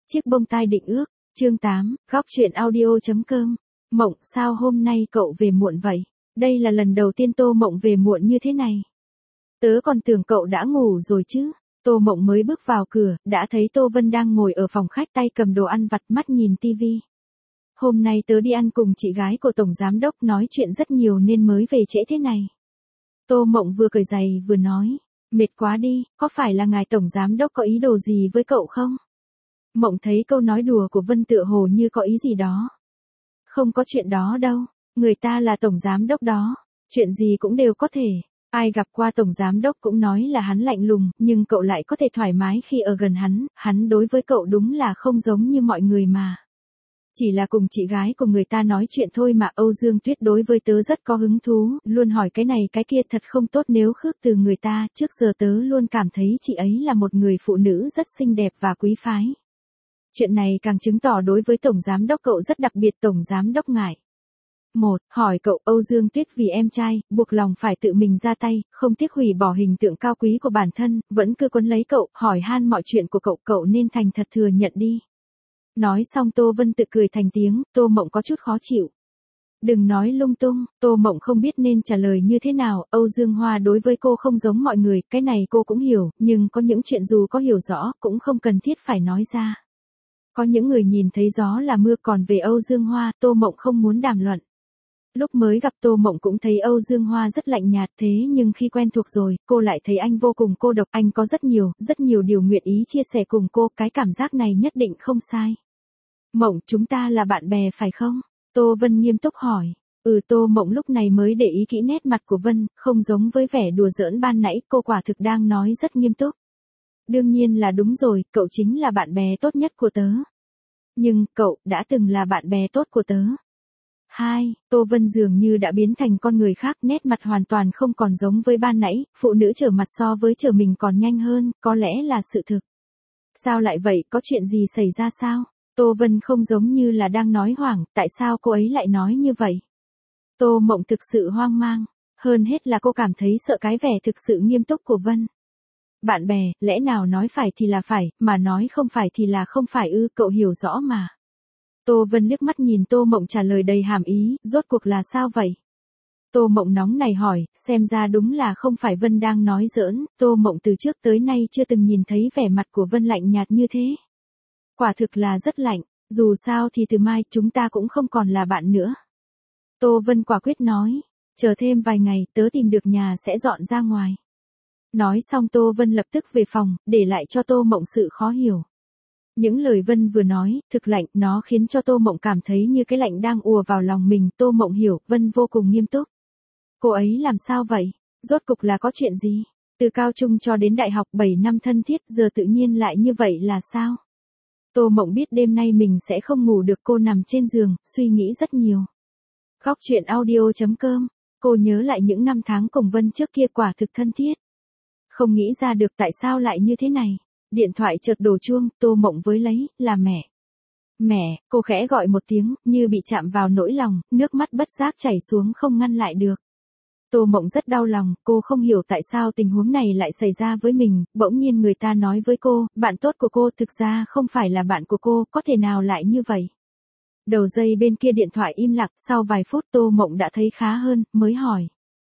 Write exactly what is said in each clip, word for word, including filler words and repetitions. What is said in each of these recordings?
Chiếc bông tai định ước, chương tám, góc chuyện audio.com. Mộng, sao hôm nay cậu về muộn vậy? Đây là lần đầu tiên Tô Mộng về muộn như thế này. Tớ còn tưởng cậu đã ngủ rồi chứ. Tô Mộng mới bước vào cửa, đã thấy Tô Vân đang ngồi ở phòng khách tay cầm đồ ăn vặt mắt nhìn tivi. Hôm nay tớ đi ăn cùng chị gái của Tổng Giám Đốc nói chuyện rất nhiều nên mới về trễ thế này. Tô Mộng vừa cởi giày vừa nói, mệt quá đi, có phải là ngài Tổng Giám Đốc có ý đồ gì với cậu không? Mộng thấy câu nói đùa của Vân tựa hồ như có ý gì đó. Không có chuyện đó đâu, người ta là Tổng Giám Đốc đó, chuyện gì cũng đều có thể. Ai gặp qua Tổng Giám Đốc cũng nói là hắn lạnh lùng, nhưng cậu lại có thể thoải mái khi ở gần hắn, hắn đối với cậu đúng là không giống như mọi người mà. Chỉ là cùng chị gái của người ta nói chuyện thôi mà. Âu Dương Tuyết đối với tớ rất có hứng thú, luôn hỏi cái này cái kia, thật không tốt nếu khước từ người ta. Trước giờ tớ luôn cảm thấy chị ấy là một người phụ nữ rất xinh đẹp và quý phái. Chuyện này càng chứng tỏ đối với Tổng Giám Đốc cậu rất đặc biệt. Tổng Giám Đốc ngại. Một, hỏi cậu. Âu Dương Tuyết vì em trai, buộc lòng phải tự mình ra tay, không tiếc hủy bỏ hình tượng cao quý của bản thân, vẫn cứ quấn lấy cậu, hỏi han mọi chuyện của cậu, cậu nên thành thật thừa nhận đi. Nói xong Tô Vân tự cười thành tiếng, Tô Mộng có chút khó chịu. Đừng nói lung tung, Tô Mộng không biết nên trả lời như thế nào. Âu Dương Hoa đối với cô không giống mọi người, cái này cô cũng hiểu, nhưng có những chuyện dù có hiểu rõ, cũng không cần thiết phải nói ra. Có những người nhìn thấy gió là mưa, còn về Âu Dương Hoa, Tô Mộng không muốn đàm luận. Lúc mới gặp Tô Mộng cũng thấy Âu Dương Hoa rất lạnh nhạt, thế nhưng khi quen thuộc rồi, cô lại thấy anh vô cùng cô độc. Anh có rất nhiều, rất nhiều điều nguyện ý chia sẻ cùng cô, cái cảm giác này nhất định không sai. Mộng, chúng ta là bạn bè phải không? Tô Vân nghiêm túc hỏi. Ừ. Tô Mộng lúc này mới để ý kỹ nét mặt của Vân, không giống với vẻ đùa giỡn ban nãy, cô quả thực đang nói rất nghiêm túc. Đương nhiên là đúng rồi, cậu chính là bạn bè tốt nhất của tớ. Nhưng, cậu, đã từng là bạn bè tốt của tớ. Hai, Tô Vân dường như đã biến thành con người khác, nét mặt hoàn toàn không còn giống với ban nãy, phụ nữ trở mặt so với trở mình còn nhanh hơn, có lẽ là sự thực. Sao lại vậy, có chuyện gì xảy ra sao? Tô Vân không giống như là đang nói hoảng, tại sao cô ấy lại nói như vậy? Tô Mộng thực sự hoang mang, hơn hết là cô cảm thấy sợ cái vẻ thực sự nghiêm túc của Vân. Bạn bè, lẽ nào nói phải thì là phải, mà nói không phải thì là không phải ư? Cậu hiểu rõ mà. Tô Vân liếc mắt nhìn Tô Mộng trả lời đầy hàm ý, rốt cuộc là sao vậy? Tô Mộng nóng này hỏi, xem ra đúng là không phải Vân đang nói giỡn. Tô Mộng từ trước tới nay chưa từng nhìn thấy vẻ mặt của Vân lạnh nhạt như thế. Quả thực là rất lạnh, dù sao thì từ mai chúng ta cũng không còn là bạn nữa. Tô Vân quả quyết nói, chờ thêm vài ngày tớ tìm được nhà sẽ dọn ra ngoài. Nói xong Tô Vân lập tức về phòng, để lại cho Tô Mộng sự khó hiểu. Những lời Vân vừa nói, thực lạnh, nó khiến cho Tô Mộng cảm thấy như cái lạnh đang ùa vào lòng mình. Tô Mộng hiểu, Vân vô cùng nghiêm túc. Cô ấy làm sao vậy? Rốt cục là có chuyện gì? Từ cao trung cho đến đại học bảy năm thân thiết, giờ tự nhiên lại như vậy là sao? Tô Mộng biết đêm nay mình sẽ không ngủ được, cô nằm trên giường, suy nghĩ rất nhiều. Góc chuyện audio.com, cô nhớ lại những năm tháng cùng Vân trước kia quả thực thân thiết. Không nghĩ ra được tại sao lại như thế này. Điện thoại chợt đổ chuông, Tô Mộng với lấy, là mẹ. Mẹ, cô khẽ gọi một tiếng, như bị chạm vào nỗi lòng, nước mắt bất giác chảy xuống không ngăn lại được. Tô Mộng rất đau lòng, cô không hiểu tại sao tình huống này lại xảy ra với mình. Bỗng nhiên người ta nói với cô, bạn tốt của cô thực ra không phải là bạn của cô, có thể nào lại như vậy? Đầu dây bên kia điện thoại im lặng, sau vài phút Tô Mộng đã thấy khá hơn, mới hỏi.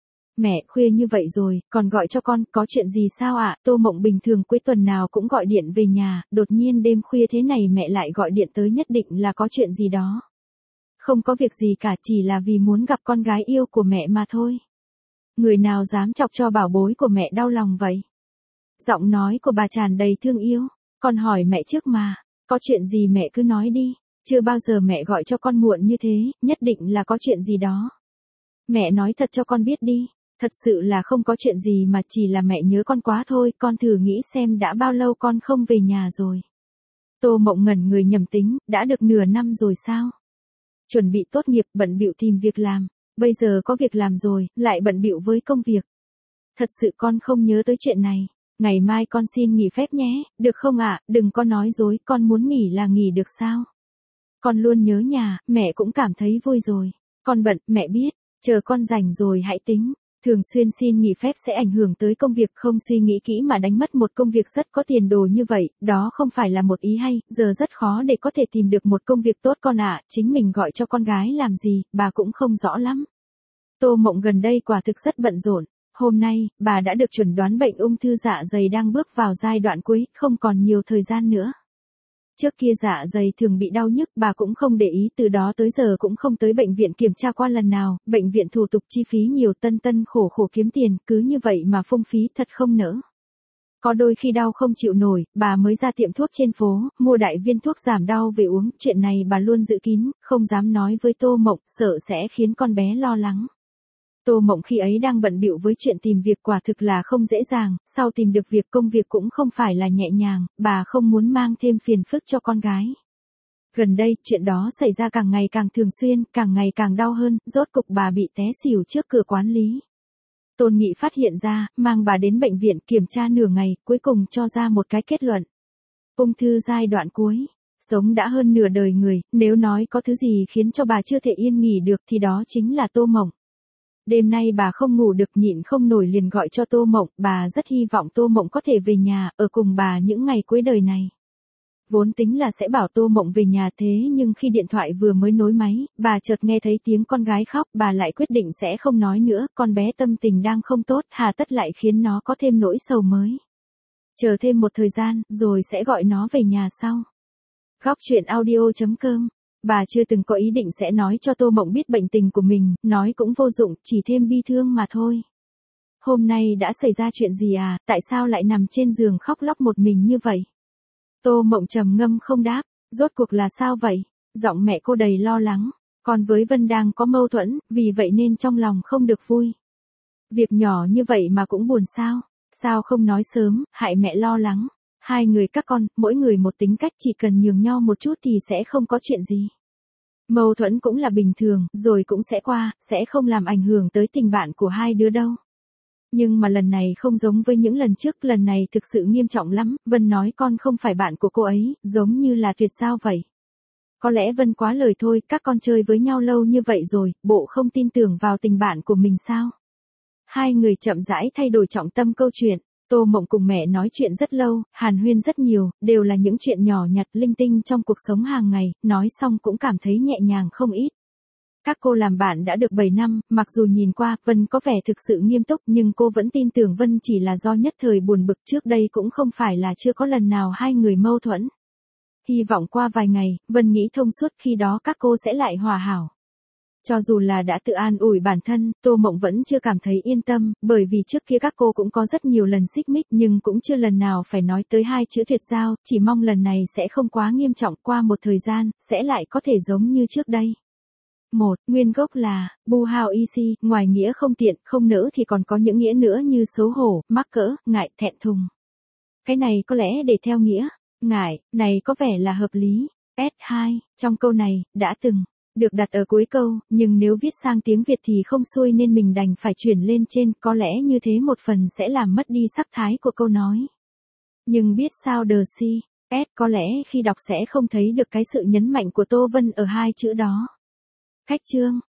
Mẹ, khuya như vậy rồi, còn gọi cho con, có chuyện gì sao ạ? Tô Mộng bình thường cuối tuần nào cũng gọi điện về nhà, đột nhiên đêm khuya thế này mẹ lại gọi điện tới, nhất định là có chuyện gì đó. Không có việc gì cả, chỉ là vì muốn gặp con gái yêu của mẹ mà thôi. Người nào dám chọc cho bảo bối của mẹ đau lòng vậy? Giọng nói của bà tràn đầy thương yêu. Con hỏi mẹ trước mà, có chuyện gì mẹ cứ nói đi, chưa bao giờ mẹ gọi cho con muộn như thế, nhất định là có chuyện gì đó. Mẹ nói thật cho con biết đi, thật sự là không có chuyện gì mà chỉ là mẹ nhớ con quá thôi, con thử nghĩ xem đã bao lâu con không về nhà rồi. Tô Mộng ngẩn người nhầm tính, đã được nửa năm rồi sao? Chuẩn bị tốt nghiệp, bận bịu tìm việc làm. Bây giờ có việc làm rồi, lại bận bịu với công việc. Thật sự con không nhớ tới chuyện này. Ngày mai con xin nghỉ phép nhé, được không ạ? Đừng có nói dối, con muốn nghỉ là nghỉ được sao? Con luôn nhớ nhà, mẹ cũng cảm thấy vui rồi. Con bận, mẹ biết, chờ con rảnh rồi hãy tính. Thường xuyên xin nghỉ phép sẽ ảnh hưởng tới công việc, không suy nghĩ kỹ mà đánh mất một công việc rất có tiền đồ như vậy, đó không phải là một ý hay, giờ rất khó để có thể tìm được một công việc tốt con ạ, chính mình gọi cho con gái làm gì, bà cũng không rõ lắm. Tô Mộng gần đây quả thực rất bận rộn. Hôm nay, bà đã được chẩn đoán bệnh ung thư dạ dày đang bước vào giai đoạn cuối, không còn nhiều thời gian nữa. Trước kia dạ dày thường bị đau nhức, bà cũng không để ý, từ đó tới giờ cũng không tới bệnh viện kiểm tra qua lần nào, bệnh viện thủ tục chi phí nhiều, tân tân khổ khổ kiếm tiền, cứ như vậy mà phung phí thật không nỡ. Có đôi khi đau không chịu nổi, bà mới ra tiệm thuốc trên phố, mua đại viên thuốc giảm đau về uống, chuyện này bà luôn giữ kín, không dám nói với Tô Mộng, sợ sẽ khiến con bé lo lắng. Tô Mộng khi ấy đang bận bịu với chuyện tìm việc quả thực là không dễ dàng, sau tìm được việc công việc cũng không phải là nhẹ nhàng, bà không muốn mang thêm phiền phức cho con gái. Gần đây, chuyện đó xảy ra càng ngày càng thường xuyên, càng ngày càng đau hơn, rốt cục bà bị té xỉu trước cửa quản lý. Tôn Nghị phát hiện ra, mang bà đến bệnh viện kiểm tra nửa ngày, cuối cùng cho ra một cái kết luận. Ung thư giai đoạn cuối. Sống đã hơn nửa đời người, nếu nói có thứ gì khiến cho bà chưa thể yên nghỉ được thì đó chính là Tô Mộng. Đêm nay bà không ngủ được, nhịn không nổi liền gọi cho Tô Mộng, bà rất hy vọng Tô Mộng có thể về nhà, ở cùng bà những ngày cuối đời này. Vốn tính là sẽ bảo Tô Mộng về nhà thế nhưng khi điện thoại vừa mới nối máy, bà chợt nghe thấy tiếng con gái khóc, bà lại quyết định sẽ không nói nữa, con bé tâm tình đang không tốt, hà tất lại khiến nó có thêm nỗi sầu mới. Chờ thêm một thời gian, rồi sẽ gọi nó về nhà sau. Góc chuyện audio chấm com. Bà chưa từng có ý định sẽ nói cho Tô Mộng biết bệnh tình của mình, nói cũng vô dụng, chỉ thêm bi thương mà thôi. Hôm nay đã xảy ra chuyện gì à, tại sao lại nằm trên giường khóc lóc một mình như vậy? Tô Mộng trầm ngâm không đáp, rốt cuộc là sao vậy? Giọng mẹ cô đầy lo lắng, con với Vân đang có mâu thuẫn, vì vậy nên trong lòng không được vui. Việc nhỏ như vậy mà cũng buồn sao? Sao không nói sớm, hại mẹ lo lắng. Hai người các con, mỗi người một tính cách, chỉ cần nhường nhau một chút thì sẽ không có chuyện gì. Mâu thuẫn cũng là bình thường, rồi cũng sẽ qua, sẽ không làm ảnh hưởng tới tình bạn của hai đứa đâu. Nhưng mà lần này không giống với những lần trước, lần này thực sự nghiêm trọng lắm, Vân nói con không phải bạn của cô ấy, giống như là tuyệt giao vậy. Có lẽ Vân quá lời thôi, các con chơi với nhau lâu như vậy rồi, bộ không tin tưởng vào tình bạn của mình sao? Hai người chậm rãi thay đổi trọng tâm câu chuyện. Tô Mộng cùng mẹ nói chuyện rất lâu, hàn huyên rất nhiều, đều là những chuyện nhỏ nhặt linh tinh trong cuộc sống hàng ngày, nói xong cũng cảm thấy nhẹ nhàng không ít. Các cô làm bạn đã được bảy năm, mặc dù nhìn qua, Vân có vẻ thực sự nghiêm túc nhưng cô vẫn tin tưởng Vân chỉ là do nhất thời buồn bực, trước đây cũng không phải là chưa có lần nào hai người mâu thuẫn. Hy vọng qua vài ngày, Vân nghĩ thông suốt, khi đó các cô sẽ lại hòa hảo. Cho dù là đã tự an ủi bản thân, Tô Mộng vẫn chưa cảm thấy yên tâm, bởi vì trước kia các cô cũng có rất nhiều lần xích mích nhưng cũng chưa lần nào phải nói tới hai chữ tuyệt giao, chỉ mong lần này sẽ không quá nghiêm trọng, qua một thời gian, sẽ lại có thể giống như trước đây. Một, nguyên gốc là, bu hao y si, ngoài nghĩa không tiện, không nỡ thì còn có những nghĩa nữa như xấu hổ, mắc cỡ, ngại, thẹn thùng. Cái này có lẽ để theo nghĩa, ngại, này có vẻ là hợp lý. S hai, trong câu này, đã từng được đặt ở cuối câu, nhưng nếu viết sang tiếng Việt thì không xuôi nên mình đành phải chuyển lên trên, có lẽ như thế một phần sẽ làm mất đi sắc thái của câu nói. Nhưng biết sao đờ si, S có lẽ khi đọc sẽ không thấy được cái sự nhấn mạnh của Tô Vân ở hai chữ đó. Khách chương,